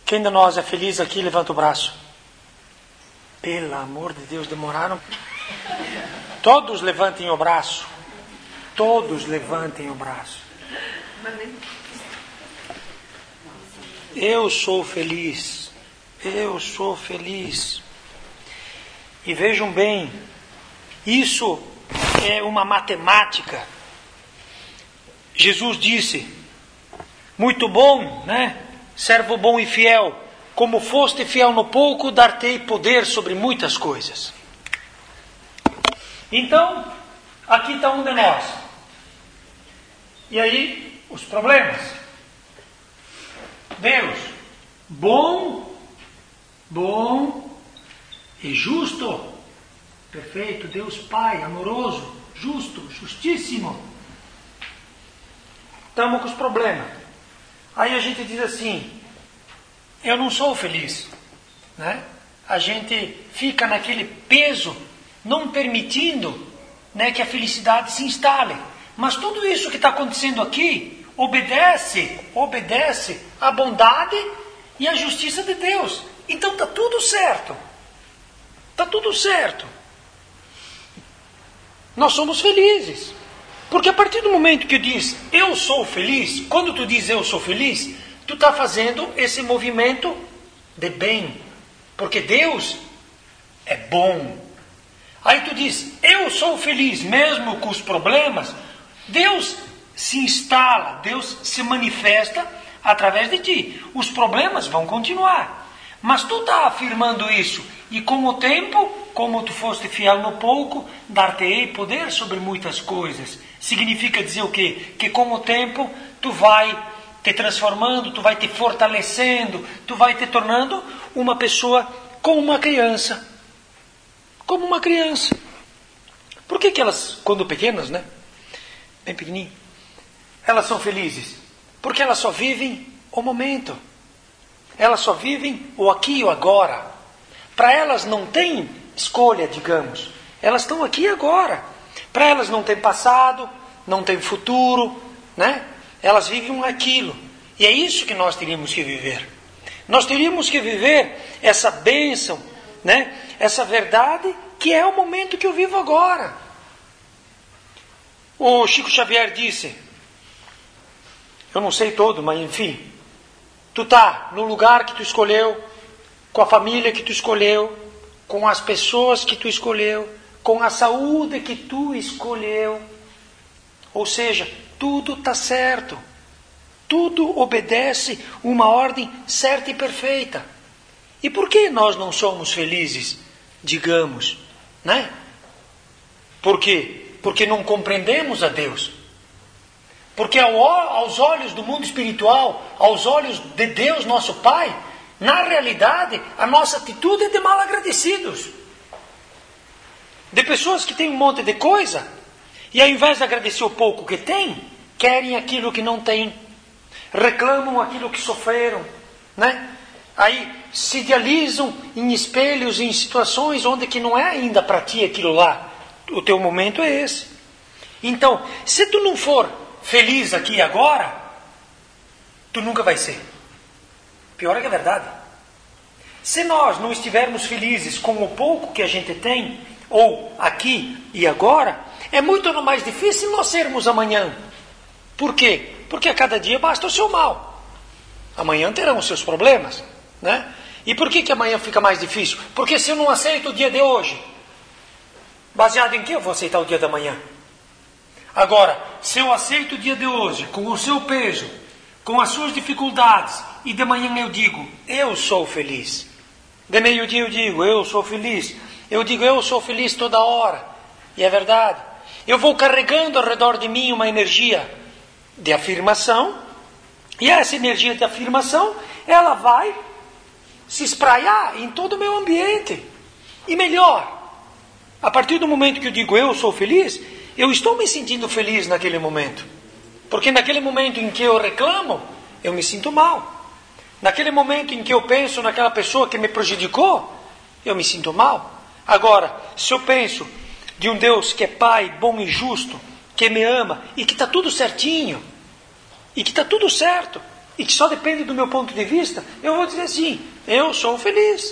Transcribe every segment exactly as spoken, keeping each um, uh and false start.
Quem de nós é feliz aqui, levanta o braço. Pelo amor de Deus, demoraram. Todos levantem o braço. Todos levantem o braço. Eu sou feliz. Eu sou feliz. E vejam bem, isso é uma matemática. Jesus disse, muito bom, né? Servo bom e fiel, como foste fiel no pouco, dar-te-ei poder sobre muitas coisas. Então, aqui está um de nós. E aí, os problemas. Deus, bom, bom e justo. Perfeito, Deus Pai, amoroso, justo, justíssimo. Estamos com os problemas. Aí a gente diz assim, eu não sou feliz, né? A gente fica naquele peso, não permitindo, né, que a felicidade se instale. Mas tudo isso que está acontecendo aqui obedece, obedece à bondade e à justiça de Deus. Então está tudo certo. Está tudo certo. Nós somos felizes. Porque a partir do momento que tu diz, eu sou feliz, quando tu diz eu sou feliz, tu está fazendo esse movimento de bem. Porque Deus é bom. Aí tu diz, eu sou feliz, mesmo com os problemas. Deus se instala, Deus se manifesta através de ti. Os problemas vão continuar. Mas tu está afirmando isso. E com o tempo, como tu foste fiel no pouco, dar-te-ei poder sobre muitas coisas. Significa dizer o quê? Que com o tempo tu vai te transformando, tu vai te fortalecendo, tu vai te tornando uma pessoa como uma criança. Como uma criança. Por que que elas, quando pequenas, né? Bem pequenininho, elas são felizes? Porque elas só vivem o momento. Elas só vivem o aqui e o agora. Para elas não tem escolha, digamos. Elas estão aqui e agora. Para elas não tem passado, não tem futuro, né? Elas vivem aquilo. E é isso que nós teríamos que viver. Nós teríamos que viver essa bênção, né? Essa verdade que é o momento que eu vivo agora. O Chico Xavier disse, eu não sei todo, mas enfim, tu tá no lugar que tu escolheu, com a família que tu escolheu, com as pessoas que tu escolheu, com a saúde que tu escolheu. Ou seja, tudo está certo. Tudo obedece uma ordem certa e perfeita. E por que nós não somos felizes, digamos, né? Por quê? Porque não compreendemos a Deus. Porque aos olhos do mundo espiritual, aos olhos de Deus, nosso Pai, na realidade, a nossa atitude é de mal agradecidos. De pessoas que têm um monte de coisa, e ao invés de agradecer o pouco que têm, querem aquilo que não têm. Reclamam aquilo que sofreram, né? Aí se idealizam em espelhos, em situações onde que não é ainda para ti aquilo lá. O teu momento é esse. Então, se tu não for feliz aqui e agora, tu nunca vai ser. Pior é que é verdade. Se nós não estivermos felizes com o pouco que a gente tem, ou aqui e agora, é muito mais difícil nós sermos amanhã. Por quê? Porque a cada dia basta o seu mal. Amanhã terão os seus problemas, né? E por que que amanhã fica mais difícil? Porque se eu não aceito o dia de hoje, baseado em que eu vou aceitar o dia da manhã? Agora, se eu aceito o dia de hoje, com o seu peso, com as suas dificuldades, e de manhã eu digo, eu sou feliz. De meio-dia eu digo, eu sou feliz. Eu digo, eu sou feliz toda hora. E é verdade. Eu vou carregando ao redor de mim uma energia de afirmação. E essa energia de afirmação, ela vai se espraiar em todo o meu ambiente. E melhor, a partir do momento que eu digo, eu sou feliz, eu estou me sentindo feliz naquele momento. Porque naquele momento em que eu reclamo, eu me sinto mal. Naquele momento em que eu penso naquela pessoa que me prejudicou, eu me sinto mal. Agora, se eu penso de um Deus que é Pai, bom e justo, que me ama e que está tudo certinho, e que está tudo certo, e que só depende do meu ponto de vista, eu vou dizer assim, eu sou feliz.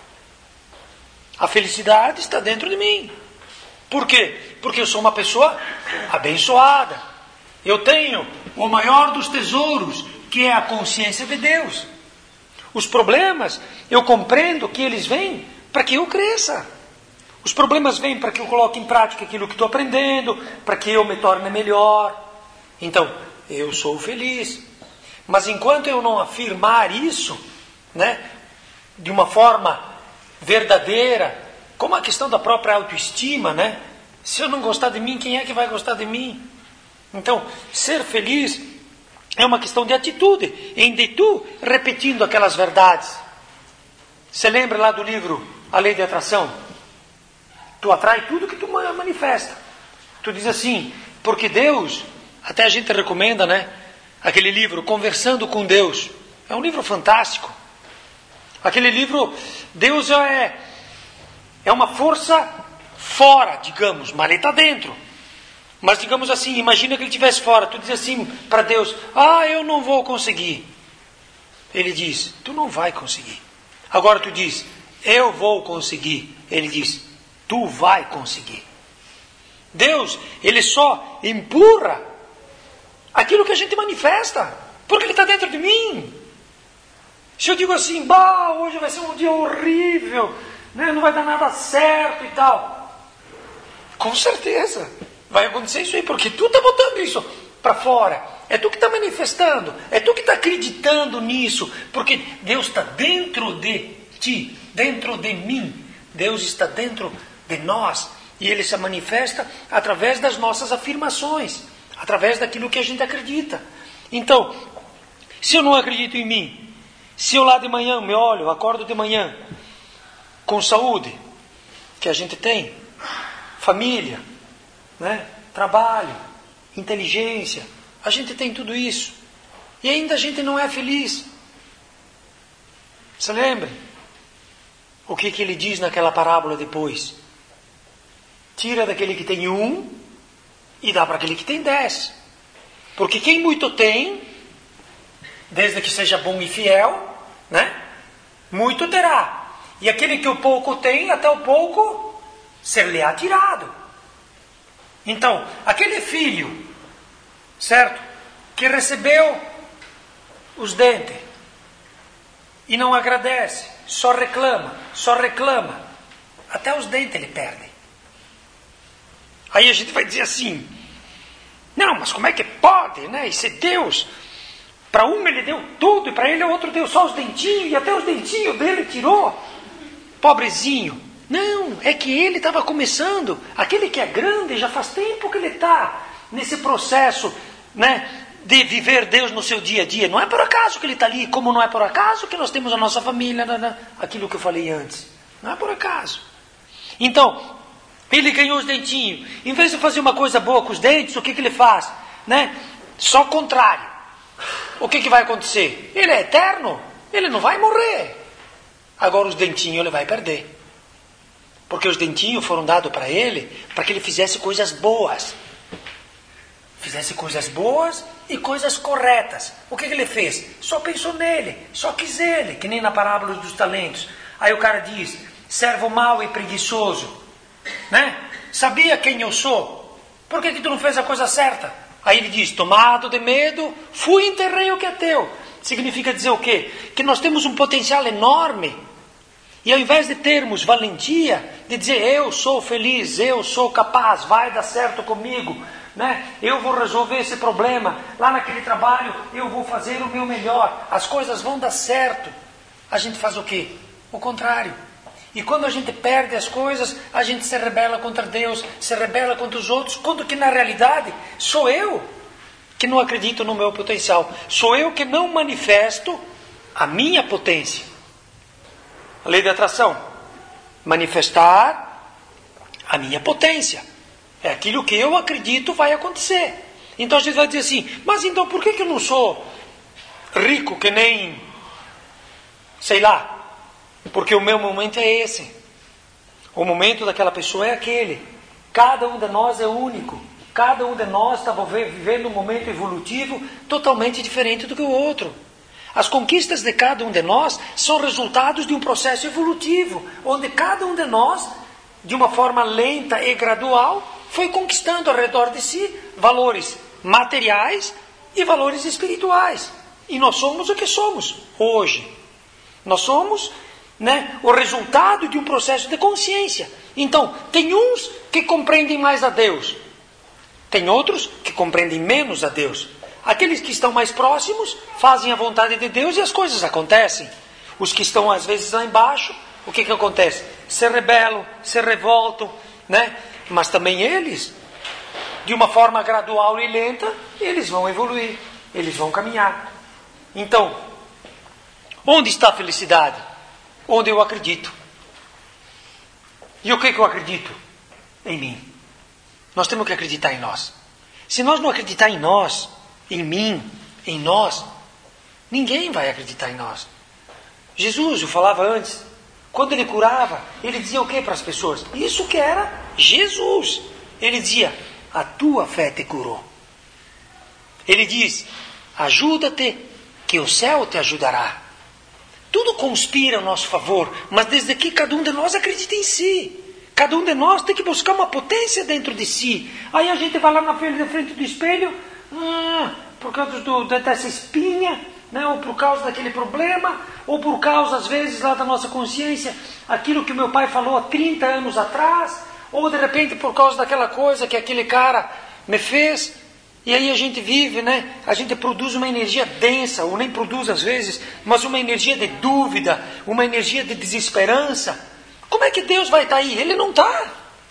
A felicidade está dentro de mim. Por quê? Porque eu sou uma pessoa abençoada. Eu tenho o maior dos tesouros, que é a consciência de Deus. Os problemas, eu compreendo que eles vêm para que eu cresça. Os problemas vêm para que eu coloque em prática aquilo que estou aprendendo, para que eu me torne melhor. Então, eu sou feliz. Mas enquanto eu não afirmar isso, né, de uma forma verdadeira, como a questão da própria autoestima, né? Se eu não gostar de mim, quem é que vai gostar de mim? Então, ser feliz é uma questão de atitude, em de tu repetindo aquelas verdades. Você lembra lá do livro A Lei de Atração? Tu atrai tudo que tu manifesta. Tu diz assim, porque Deus, até a gente recomenda, né? Aquele livro, Conversando com Deus. É um livro fantástico. Aquele livro, Deus é, é uma força fora, digamos, mas ele está dentro. Mas digamos assim, imagina que ele estivesse fora. Tu diz assim para Deus, ah, eu não vou conseguir. Ele diz, tu não vai conseguir. Agora tu diz, eu vou conseguir. Ele diz, tu vai conseguir. Deus, ele só empurra aquilo que a gente manifesta, porque ele está dentro de mim. Se eu digo assim, bah, hoje vai ser um dia horrível, né, não vai dar nada certo e tal, com certeza vai acontecer isso aí, porque tu está botando isso para fora, é tu que está manifestando, é tu que está acreditando nisso, porque Deus está dentro de ti, dentro de mim, Deus está dentro de nós, e Ele se manifesta através das nossas afirmações, através daquilo que a gente acredita. Então, se eu não acredito em mim, se eu lá de manhã me olho, acordo de manhã, com saúde, que a gente tem, família, né? Trabalho, inteligência, a gente tem tudo isso, e ainda a gente não é feliz. Você lembra? O que, que ele diz naquela parábola depois? Tira daquele que tem um e dá para aquele que tem dez. Porque quem muito tem, desde que seja bom e fiel, né? Muito terá. E aquele que o pouco tem, até o pouco ser-lhe-á tirado. Então, aquele filho, certo? Que recebeu os dentes e não agradece, só reclama, só reclama, até os dentes ele perde. Aí a gente vai dizer assim, não, mas como é que pode, né? E se Deus, para um ele deu tudo, e para ele o outro deu só os dentinhos, e até os dentinhos dele tirou. Pobrezinho. Não, é que ele estava começando. Aquele que é grande, já faz tempo que ele está nesse processo, né, de viver Deus no seu dia a dia. Não é por acaso que ele está ali, como não é por acaso que nós temos a nossa família, né, né, aquilo que eu falei antes. Não é por acaso. Então, ele ganhou os dentinhos. Em vez de fazer uma coisa boa com os dentes, o que, que ele faz? Né? Só o contrário. O que, que vai acontecer? Ele é eterno, ele não vai morrer. Agora os dentinhos ele vai perder. Porque os dentinhos foram dados para ele, para que ele fizesse coisas boas. Fizesse coisas boas e coisas corretas. O que, que ele fez? Só pensou nele, só quis ele, que nem na parábola dos talentos. Aí o cara diz, servo mau e preguiçoso, né? Sabia quem eu sou? Por que, que tu não fez a coisa certa? Aí ele diz, tomado de medo, fui e enterrei o que é teu. Significa dizer o quê? Que nós temos um potencial enorme. E ao invés de termos valentia, de dizer, eu sou feliz, eu sou capaz, vai dar certo comigo, né? Eu vou resolver esse problema, lá naquele trabalho eu vou fazer o meu melhor, as coisas vão dar certo. A gente faz o quê? O contrário. E quando a gente perde as coisas, a gente se rebela contra Deus, se rebela contra os outros, quando que na realidade sou eu que não acredito no meu potencial, sou eu que não manifesto a minha potência. A lei da atração, manifestar a minha potência. É aquilo que eu acredito vai acontecer. Então a gente vai dizer assim, mas então por que, que eu não sou rico que nem, sei lá, porque o meu momento é esse. O momento daquela pessoa é aquele. Cada um de nós é único. Cada um de nós está vivendo um momento evolutivo totalmente diferente do que o outro. As conquistas de cada um de nós são resultados de um processo evolutivo, onde cada um de nós, de uma forma lenta e gradual, foi conquistando ao redor de si valores materiais e valores espirituais. E nós somos o que somos hoje. Nós somos, né, o resultado de um processo de consciência. Então, tem uns que compreendem mais a Deus. Tem outros que compreendem menos a Deus. Aqueles que estão mais próximos fazem a vontade de Deus e as coisas acontecem. Os que estão às vezes lá embaixo, o que que acontece? Se rebelam, se revoltam, né? Mas também eles, de uma forma gradual e lenta, eles vão evoluir, eles vão caminhar. Então, onde está a felicidade? Onde eu acredito. E o que que eu acredito? Em mim. Nós temos que acreditar em nós. Se nós não acreditar em nós, em mim, em nós, ninguém vai acreditar em nós. Jesus, eu falava antes, quando ele curava, ele dizia o que para as pessoas? Isso que era Jesus. Ele dizia, a tua fé te curou. Ele diz, ajuda-te, que o céu te ajudará. Tudo conspira a nosso favor, mas desde que cada um de nós acredita em si. Cada um de nós tem que buscar uma potência dentro de si. Aí a gente vai lá na frente do espelho, ah, por causa do, dessa espinha, né, ou por causa daquele problema, ou por causa, às vezes, lá da nossa consciência, aquilo que o meu pai falou há trinta anos atrás, ou de repente por causa daquela coisa que aquele cara me fez. E aí a gente vive, né? A gente produz uma energia densa, ou nem produz às vezes, mas uma energia de dúvida, uma energia de desesperança. Como é que Deus vai estar aí? Ele não está.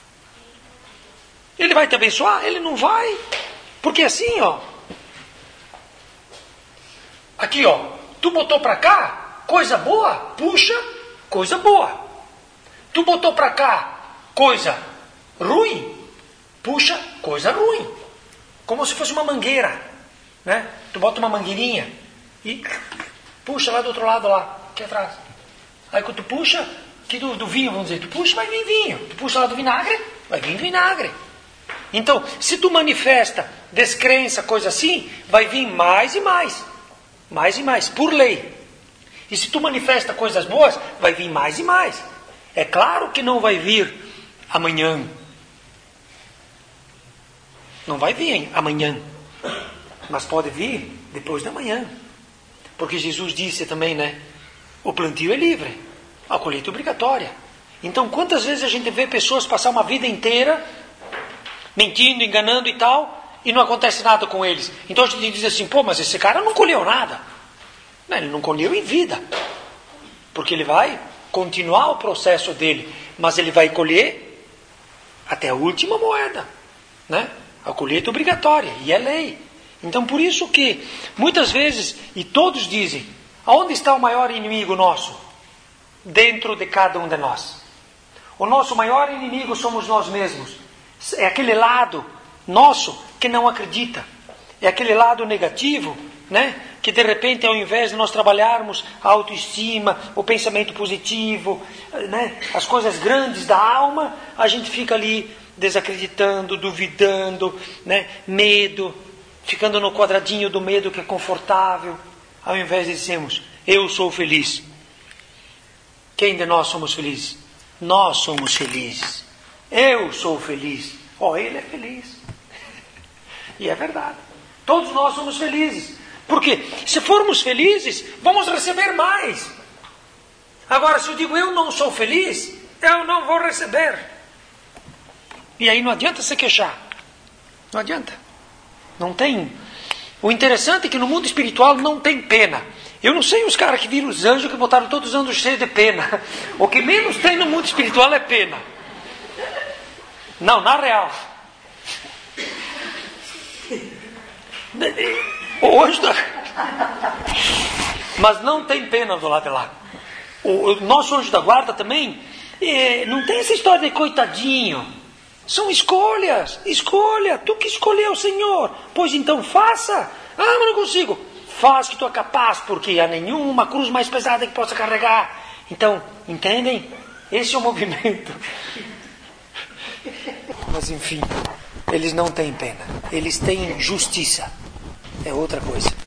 Ele vai te abençoar? Ele não vai. Porque assim, ó. Aqui, ó. Tu botou para cá, coisa boa, puxa, coisa boa. Tu botou para cá, coisa ruim, puxa, coisa ruim. Como se fosse uma mangueira, né? Tu bota uma mangueirinha e puxa lá do outro lado, lá, aqui atrás. Aí quando tu puxa, aqui do, do vinho, vamos dizer, tu puxa, vai vir vinho. Tu puxa lá do vinagre, vai vir vinagre. Então, se tu manifesta descrença, coisa assim, vai vir mais e mais. Mais e mais, por lei. E se tu manifesta coisas boas, vai vir mais e mais. É claro que não vai vir amanhã. Não vai vir amanhã, mas pode vir depois da manhã. Porque Jesus disse também, né? O plantio é livre, a colheita é obrigatória. Então, quantas vezes a gente vê pessoas passar uma vida inteira mentindo, enganando e tal, e não acontece nada com eles. Então a gente diz assim, pô, mas esse cara não colheu nada. Não, ele não colheu em vida. Porque ele vai continuar o processo dele, mas ele vai colher até a última moeda, né? A colheita obrigatória, e é lei. Então por isso que, muitas vezes, e todos dizem, aonde está o maior inimigo nosso? Dentro de cada um de nós. O nosso maior inimigo somos nós mesmos. É aquele lado nosso que não acredita. É aquele lado negativo, né? Que de repente, ao invés de nós trabalharmos a autoestima, o pensamento positivo, né? As coisas grandes da alma, a gente fica ali desacreditando, duvidando, né? Medo, ficando no quadradinho do medo que é confortável, ao invés de dizermos, eu sou feliz. Quem de nós somos felizes? Nós somos felizes. Eu sou feliz. Oh, ele é feliz. E é verdade. Todos nós somos felizes. Porque se formos felizes, vamos receber mais. Agora, se eu digo eu não sou feliz, eu não vou receber. E aí não adianta se queixar. Não adianta. Não tem. O interessante é que no mundo espiritual não tem pena. Eu não sei os caras que viram os anjos que botaram todos os anjos cheios de pena. O que menos tem no mundo espiritual é pena. Não, na real. O anjo da... Mas não tem pena do lado de lá. O, o nosso anjo da guarda também é, não tem essa história de coitadinho. São escolhas. Escolha. Tu que escolheu, Senhor. Pois então faça. Ah, mas não consigo. Faz que tu é capaz, porque há nenhuma cruz mais pesada que possa carregar. Então, entendem? Esse é o movimento. Mas enfim, eles não têm pena. Eles têm justiça. É outra coisa.